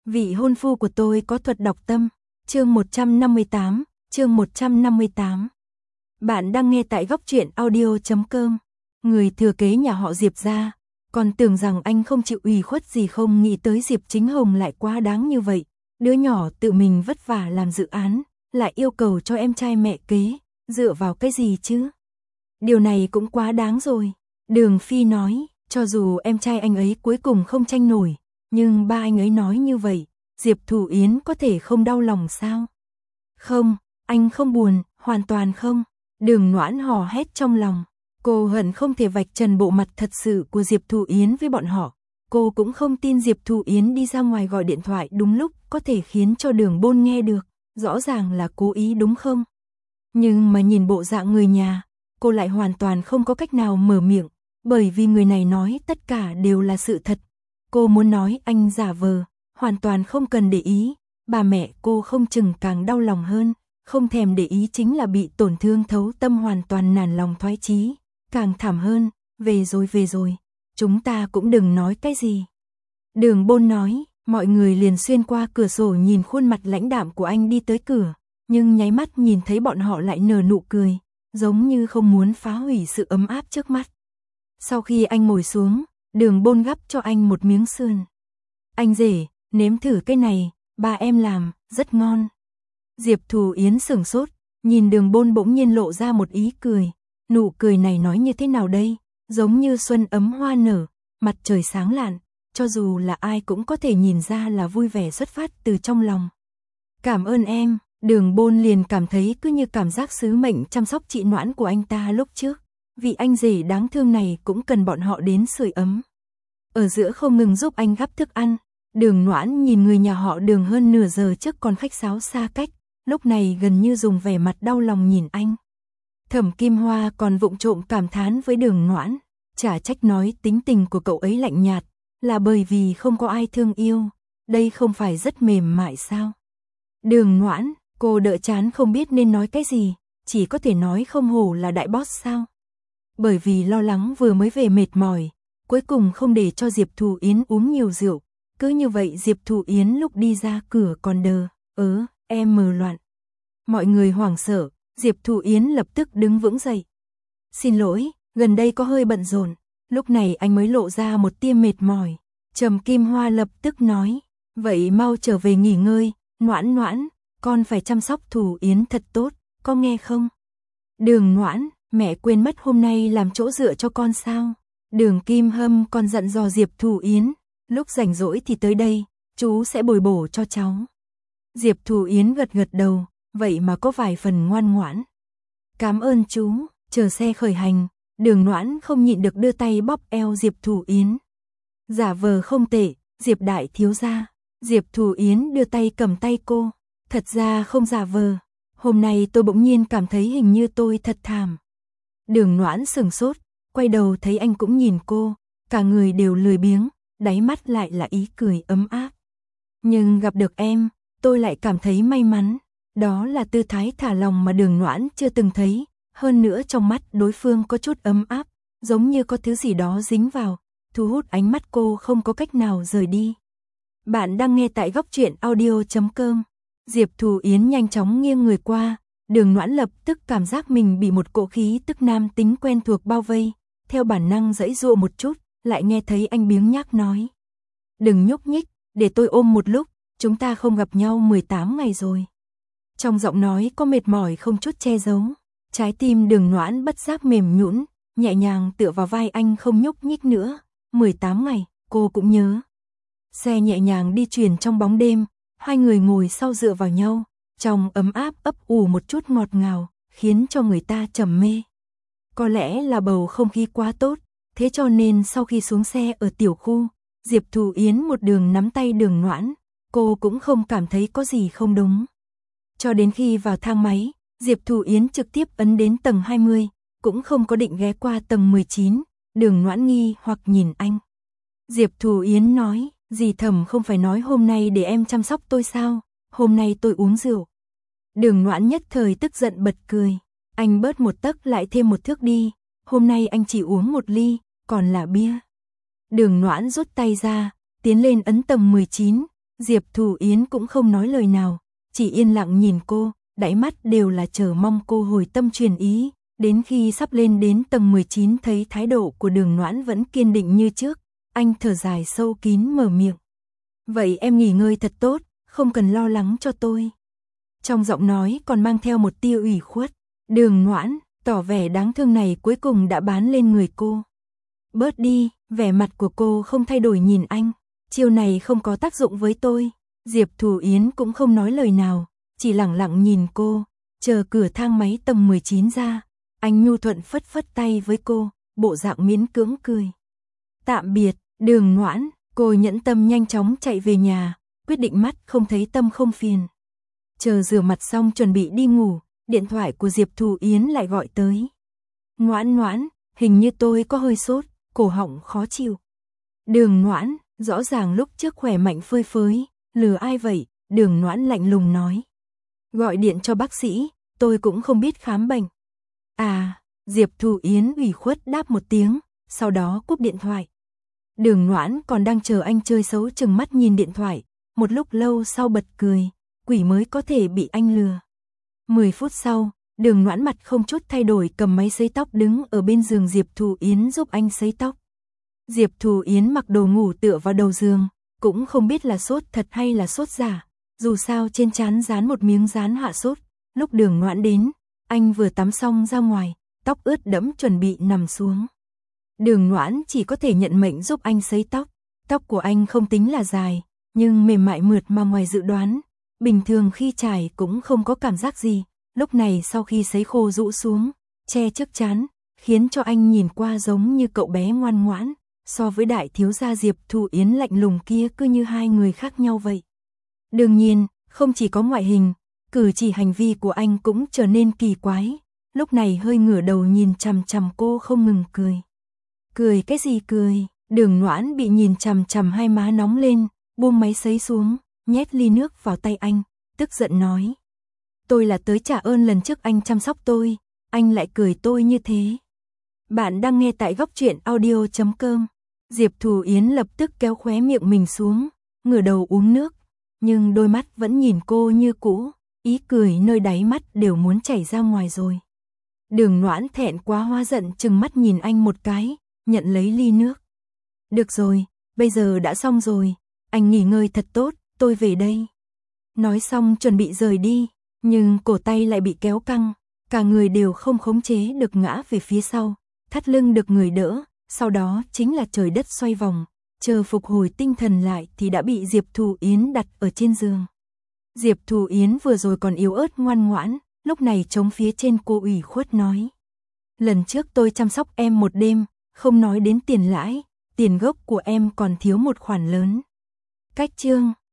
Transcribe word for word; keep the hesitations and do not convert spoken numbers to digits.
Vị hôn phu của tôi có thuật đọc tâm. Chương một trăm năm mươi tám, chương một trăm năm mươi tám. Bạn đang nghe tại góc truyện audio chấm com. Người thừa kế nhà họ Diệp gia, còn tưởng rằng anh không chịu ủy khuất gì, không nghĩ tới Diệp Chính Hồng lại quá đáng như vậy. Đứa nhỏ tự mình vất vả làm dự án, lại yêu cầu cho em trai mẹ kế, dựa vào cái gì chứ? Điều này cũng quá đáng rồi. Đường Phi nói, cho dù em trai anh ấy cuối cùng không tranh nổi, nhưng ba anh ấy nói như vậy, Diệp Thủ Yến có thể không đau lòng sao? Không, anh không buồn, hoàn toàn không. Đường Noãn hò hét trong lòng. Cô hận không thể vạch trần bộ mặt thật sự của Diệp Thủ Yến với bọn họ. Cô cũng không tin Diệp Thủ Yến đi ra ngoài gọi điện thoại đúng lúc có thể khiến cho Đường Bôn nghe được. Rõ ràng là cố ý đúng không? Nhưng mà nhìn bộ dạng người nhà, cô lại hoàn toàn không có cách nào mở miệng, bởi vì người này nói tất cả đều là sự thật. Cô muốn nói anh giả vờ, hoàn toàn không cần để ý, bà mẹ cô không chừng càng đau lòng hơn, không thèm để ý chính là bị tổn thương thấu tâm, hoàn toàn nản lòng thoái chí, càng thảm hơn. Về rồi về rồi, chúng ta cũng đừng nói cái gì. Đường Bôn nói, mọi người liền xuyên qua cửa sổ nhìn khuôn mặt lãnh đạm của anh đi tới cửa, nhưng nháy mắt nhìn thấy bọn họ lại nở nụ cười, giống như không muốn phá hủy sự ấm áp trước mắt. Sau khi anh ngồi xuống, Đường Bôn gắp cho anh một miếng sườn. Anh rể, nếm thử cái này, ba em làm, rất ngon. Diệp Thủ Yến sửng sốt, nhìn Đường Bôn bỗng nhiên lộ ra một ý cười. Nụ cười này nói như thế nào đây? Giống như xuân ấm hoa nở, mặt trời sáng lạn, cho dù là ai cũng có thể nhìn ra là vui vẻ xuất phát từ trong lòng. Cảm ơn em. Đường Bôn liền cảm thấy cứ như cảm giác sứ mệnh chăm sóc chị Noãn của anh ta lúc trước. Vị anh rể đáng thương này cũng cần bọn họ đến sưởi ấm. Ở giữa không ngừng giúp anh gắp thức ăn. Đường Noãn nhìn người nhà họ Đường hơn nửa giờ trước còn khách sáo xa cách, lúc này gần như dùng vẻ mặt đau lòng nhìn anh. Thẩm Kim Hoa còn vụng trộm cảm thán với Đường Noãn, chả trách nói tính tình của cậu ấy lạnh nhạt, là bởi vì không có ai thương yêu, đây không phải rất mềm mại sao? Đường Noãn, cô đỡ chán không biết nên nói cái gì, chỉ có thể nói không hổ là đại boss sao? Bởi vì lo lắng vừa mới về mệt mỏi, cuối cùng không để cho Diệp Thủ Yến uống nhiều rượu, cứ như vậy Diệp Thủ Yến lúc đi ra cửa còn đờ, ớ, em mờ loạn. Mọi người hoảng sợ, Diệp Thủ Yến lập tức đứng vững dậy. Xin lỗi, gần đây có hơi bận rộn. Lúc này anh mới lộ ra một tia mệt mỏi. Trầm Kim Hoa lập tức nói, vậy mau trở về nghỉ ngơi, Noãn Noãn, con phải chăm sóc Thủ Yến thật tốt, có nghe không? Đường Noãn, mẹ quên mất hôm nay làm chỗ dựa cho con sao? Đường Kim Hâm còn dặn dò Diệp Thủ Yến, lúc rảnh rỗi thì tới đây, chú sẽ bồi bổ cho cháu. Diệp Thủ Yến gật gật đầu, vậy mà có vài phần ngoan ngoãn. Cảm ơn chú. Chờ xe khởi hành, Đường Noãn không nhịn được đưa tay bóp eo Diệp Thủ Yến. Giả vờ không tệ, Diệp đại thiếu gia. Diệp Thủ Yến đưa tay cầm tay cô. Thật ra không giả vờ, hôm nay tôi bỗng nhiên cảm thấy hình như tôi thật thảm. Đường Noãn sửng sốt, quay đầu thấy anh cũng nhìn cô, cả người đều lười biếng, đáy mắt lại là ý cười ấm áp. Nhưng gặp được em, tôi lại cảm thấy may mắn, đó là tư thái thả lòng mà Đường Noãn chưa từng thấy. Hơn nữa trong mắt đối phương có chút ấm áp, giống như có thứ gì đó dính vào, thu hút ánh mắt cô không có cách nào rời đi. Bạn đang nghe tại góc truyện audio chấm com. Diệp Thủ Yến nhanh chóng nghiêng người qua, Đường Noãn lập tức cảm giác mình bị một cỗ khí tức nam tính quen thuộc bao vây, theo bản năng giãy giụa một chút, lại nghe thấy anh biếng nhác nói. Đừng nhúc nhích, để tôi ôm một lúc, chúng ta không gặp nhau mười tám ngày rồi. Trong giọng nói có mệt mỏi không chút che giấu. Trái tim Đường Noãn bất giác mềm nhũn, nhẹ nhàng tựa vào vai anh không nhúc nhích nữa. mười tám ngày, cô cũng nhớ. Xe nhẹ nhàng đi chuyển trong bóng đêm, hai người ngồi sau dựa vào nhau, trong ấm áp ấp ủ một chút ngọt ngào, khiến cho người ta trầm mê. Có lẽ là bầu không khí quá tốt, thế cho nên sau khi xuống xe ở tiểu khu, Diệp Thủ Yến một đường nắm tay Đường Noãn, cô cũng không cảm thấy có gì không đúng. Cho đến khi vào thang máy, Diệp Thủ Yến trực tiếp ấn đến tầng hai mươi, cũng không có định ghé qua tầng mười chín, Đường Noãn nghi hoặc nhìn anh. Diệp Thủ Yến nói, dì Thẩm không phải nói hôm nay để em chăm sóc tôi sao, hôm nay tôi uống rượu. Đường Noãn nhất thời tức giận bật cười, anh bớt một tấc lại thêm một thước đi, hôm nay anh chỉ uống một ly, còn là bia. Đường Noãn rút tay ra, tiến lên ấn tầng mười chín, Diệp Thù Yến cũng không nói lời nào, chỉ yên lặng nhìn cô, đáy mắt đều là chờ mong cô hồi tâm truyền ý, đến khi sắp lên đến tầng mười chín thấy thái độ của Đường Noãn vẫn kiên định như trước, anh thở dài sâu kín mở miệng. Vậy em nghỉ ngơi thật tốt, không cần lo lắng cho tôi. Trong giọng nói còn mang theo một tia ủy khuất, Đường Noãn, tỏ vẻ đáng thương này cuối cùng đã bán lên người cô. Bớt đi, vẻ mặt của cô không thay đổi nhìn anh, chiêu này không có tác dụng với tôi. Diệp Thù Yến cũng không nói lời nào, chỉ lặng lặng nhìn cô, chờ cửa thang máy tầng mười chín ra, anh nhu thuận phất phất tay với cô, bộ dạng miễn cưỡng cười. Tạm biệt, Đường Noãn, cô nhẫn tâm nhanh chóng chạy về nhà, quyết định mắt không thấy tâm không phiền. Chờ rửa mặt xong chuẩn bị đi ngủ, điện thoại của Diệp Thù Yến lại gọi tới. Noãn Noãn, hình như tôi có hơi sốt, cổ họng khó chịu. Đường Noãn, rõ ràng lúc trước khỏe mạnh phơi phới, lừa ai vậy? Đường Noãn lạnh lùng nói. Gọi điện cho bác sĩ, tôi cũng không biết khám bệnh. À, Diệp Thù Yến ủy khuất đáp một tiếng, sau đó cúp điện thoại. Đường Noãn còn đang chờ anh chơi xấu chừng mắt nhìn điện thoại, một lúc lâu sau bật cười, quỷ mới có thể bị anh lừa. Mười phút sau, Đường Noãn mặt không chút thay đổi cầm máy sấy tóc đứng ở bên giường Diệp Thù Yến giúp anh sấy tóc. Diệp Thù Yến mặc đồ ngủ tựa vào đầu giường, cũng không biết là sốt thật hay là sốt giả, dù sao trên trán dán một miếng dán hạ sốt. Lúc Đường Noãn đến, anh vừa tắm xong ra ngoài, tóc ướt đẫm chuẩn bị nằm xuống. Đường Noãn chỉ có thể nhận mệnh giúp anh sấy tóc, tóc của anh không tính là dài, nhưng mềm mại mượt mà ngoài dự đoán, bình thường khi chải cũng không có cảm giác gì, lúc này sau khi sấy khô rũ xuống, che trước trán, khiến cho anh nhìn qua giống như cậu bé ngoan ngoãn, so với đại thiếu gia Diệp Thù Yến lạnh lùng kia cứ như hai người khác nhau vậy. Đương nhiên, không chỉ có ngoại hình, cử chỉ hành vi của anh cũng trở nên kỳ quái, lúc này hơi ngửa đầu nhìn chằm chằm cô không ngừng cười. Cười cái gì cười? Đường Noãn bị nhìn chằm chằm hai má nóng lên, buông máy sấy xuống, nhét ly nước vào tay anh, tức giận nói. Tôi là tới trả ơn lần trước anh chăm sóc tôi, anh lại cười tôi như thế. Bạn đang nghe tại góc truyện audio chấm com. Diệp Thù Yến lập tức kéo khóe miệng mình xuống, ngửa đầu uống nước, nhưng đôi mắt vẫn nhìn cô như cũ, ý cười nơi đáy mắt đều muốn chảy ra ngoài rồi. Đường Noãn thẹn quá hóa giận chừng mắt nhìn anh một cái, nhận lấy ly nước. Được rồi, bây giờ đã xong rồi, anh nghỉ ngơi thật tốt, tôi về đây. Nói xong chuẩn bị rời đi, nhưng cổ tay lại bị kéo căng, cả người đều không khống chế được ngã về phía sau, thắt lưng được người đỡ, sau đó chính là trời đất xoay vòng, chờ phục hồi tinh thần lại thì đã bị Diệp Thù Yến đặt ở trên giường. Diệp Thù Yến vừa rồi còn yếu ớt ngoan ngoãn, lúc này chống phía trên cô ủy khuất nói. Lần trước tôi chăm sóc em một đêm, không nói đến tiền lãi, tiền gốc của em còn thiếu một khoản lớn. Cách chương